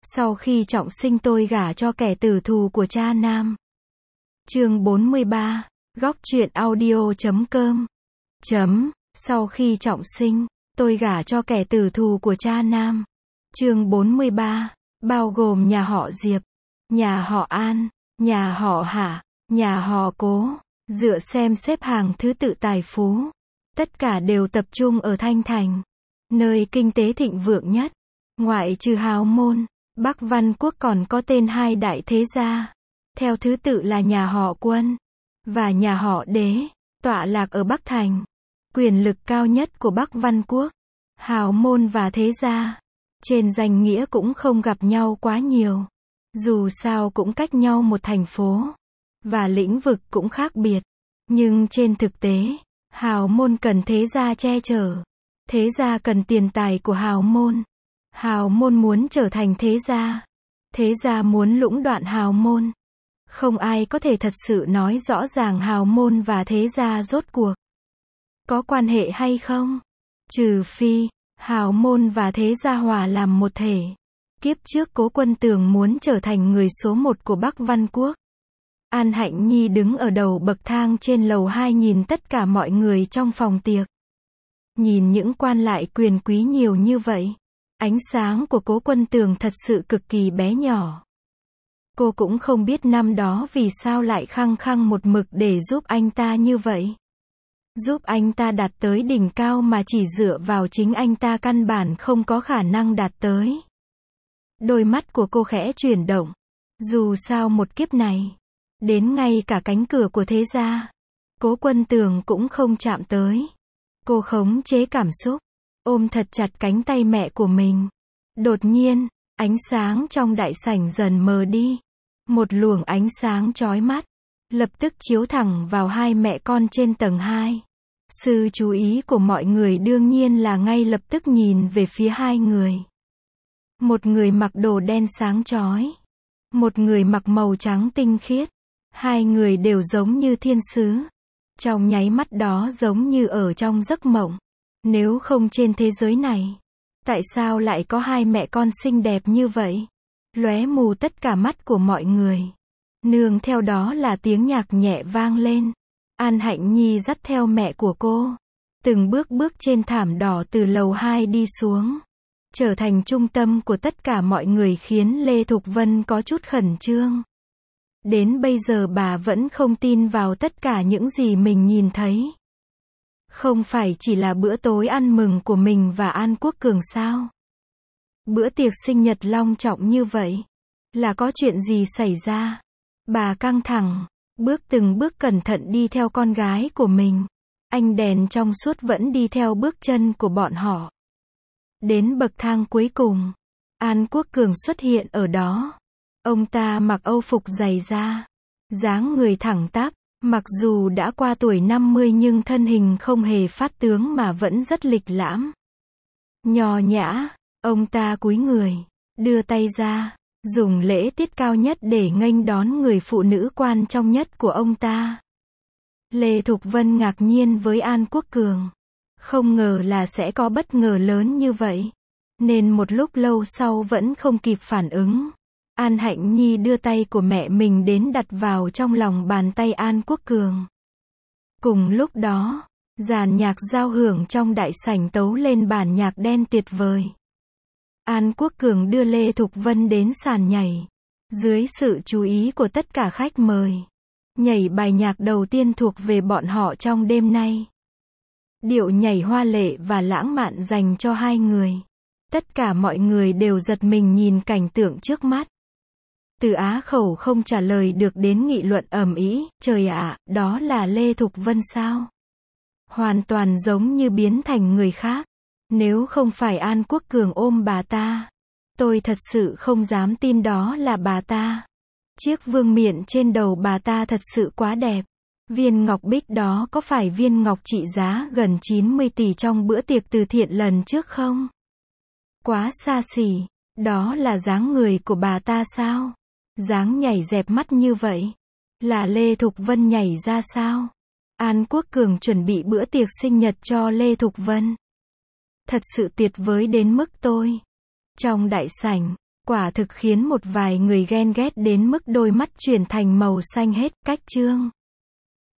Sau khi trọng sinh tôi gả cho kẻ tử thù của cha nam. Chương 43, góc truyện audio.com. Sau khi trọng sinh, tôi gả cho kẻ tử thù của cha nam. Chương 43, bao gồm nhà họ Diệp, nhà họ An, nhà họ Hạ, nhà họ Cố, dựa xem xếp hàng thứ tự tài phú. Tất cả đều tập trung ở Thanh Thành, nơi kinh tế thịnh vượng nhất. Ngoại trừ Hào Môn, Bắc Văn Quốc còn có tên hai đại thế gia. Theo thứ tự là nhà họ Quân và nhà họ Đế, tọa lạc ở Bắc Thành. Quyền lực cao nhất của Bắc Văn Quốc, Hào Môn và thế gia, trên danh nghĩa cũng không gặp nhau quá nhiều. Dù sao cũng cách nhau một thành phố, và lĩnh vực cũng khác biệt. Nhưng trên thực tế, Hào Môn cần thế gia che chở. Thế gia cần tiền tài của Hào Môn. Hào Môn muốn trở thành thế gia. Thế gia muốn lũng đoạn Hào Môn. Không ai có thể thật sự nói rõ ràng Hào Môn và thế gia rốt cuộc có quan hệ hay không. Trừ phi, Hào Môn và thế gia hòa làm một thể. Kiếp trước Cố Quân Tường muốn trở thành người số một của Bắc Văn Quốc. An Hạnh Nhi đứng ở đầu bậc thang trên lầu 2 nhìn tất cả mọi người trong phòng tiệc. Nhìn những quan lại quyền quý nhiều như vậy. Ánh sáng của Cố Quân Tường thật sự cực kỳ bé nhỏ. Cô cũng không biết năm đó vì sao lại khăng khăng một mực để giúp anh ta như vậy. Giúp anh ta đạt tới đỉnh cao mà chỉ dựa vào chính anh ta căn bản không có khả năng đạt tới. Đôi mắt của cô khẽ chuyển động. Dù sao một kiếp này, đến ngay cả cánh cửa của thế gia, Cố Quân Tường cũng không chạm tới. Cô khống chế cảm xúc, ôm thật chặt cánh tay mẹ của mình. Đột nhiên, ánh sáng trong đại sảnh dần mờ đi. Một luồng ánh sáng chói mắt, lập tức chiếu thẳng vào hai mẹ con trên tầng 2. Sự chú ý của mọi người đương nhiên là ngay lập tức nhìn về phía hai người. Một người mặc đồ đen sáng chói, một người mặc màu trắng tinh khiết. Hai người đều giống như thiên sứ. Trong nháy mắt đó giống như ở trong giấc mộng. Nếu không trên thế giới này, tại sao lại có hai mẹ con xinh đẹp như vậy? Lóe mù tất cả mắt của mọi người. Nương theo đó là tiếng nhạc nhẹ vang lên. An Hạnh Nhi dắt theo mẹ của cô, từng bước bước trên thảm đỏ từ lầu 2 đi xuống, trở thành trung tâm của tất cả mọi người, khiến Lê Thục Vân có chút khẩn trương. Đến bây giờ bà vẫn không tin vào tất cả những gì mình nhìn thấy. Không phải chỉ là bữa tối ăn mừng của mình và An Quốc Cường sao? Bữa tiệc sinh nhật long trọng như vậy, là có chuyện gì xảy ra? Bà căng thẳng, từng bước cẩn thận đi theo con gái của mình. Ánh đèn trong suốt vẫn đi theo bước chân của bọn họ. Đến bậc thang cuối cùng, An Quốc Cường xuất hiện ở đó. Ông ta mặc âu phục dày da, dáng người thẳng tắp, mặc dù đã qua tuổi 50 nhưng thân hình không hề phát tướng mà vẫn rất lịch lãm. Nho nhã, ông ta cúi người, đưa tay ra, dùng lễ tiết cao nhất để nghênh đón người phụ nữ quan trọng nhất của ông ta. Lê Thục Vân ngạc nhiên với An Quốc Cường. Không ngờ là sẽ có bất ngờ lớn như vậy. Nên một lúc lâu sau vẫn không kịp phản ứng. An Hạnh Nhi đưa tay của mẹ mình đến đặt vào trong lòng bàn tay An Quốc Cường. Cùng lúc đó, dàn nhạc giao hưởng trong đại sảnh tấu lên bản nhạc đen tuyệt vời. An Quốc Cường đưa Lê Thục Vân đến sàn nhảy. Dưới sự chú ý của tất cả khách mời, nhảy bài nhạc đầu tiên thuộc về bọn họ trong đêm nay. Điệu nhảy hoa lệ và lãng mạn dành cho hai người. Tất cả mọi người đều giật mình nhìn cảnh tượng trước mắt. Từ Á Khẩu không trả lời được đến nghị luận ầm ĩ, trời ạ, đó là Lê Thục Vân sao? Hoàn toàn giống như biến thành người khác. Nếu không phải An Quốc Cường ôm bà ta, tôi thật sự không dám tin đó là bà ta. Chiếc vương miện trên đầu bà ta thật sự quá đẹp. Viên ngọc bích đó có phải viên ngọc trị giá gần 90 tỷ trong bữa tiệc từ thiện lần trước không? Quá xa xỉ. Đó là dáng người của bà ta sao? Dáng nhảy dẹp mắt như vậy, là Lê Thục Vân nhảy ra sao? An Quốc Cường chuẩn bị bữa tiệc sinh nhật cho Lê Thục Vân. Thật sự tuyệt vời đến mức tôi. Trong đại sảnh, quả thực khiến một vài người ghen ghét đến mức đôi mắt chuyển thành màu xanh hết. Cách chương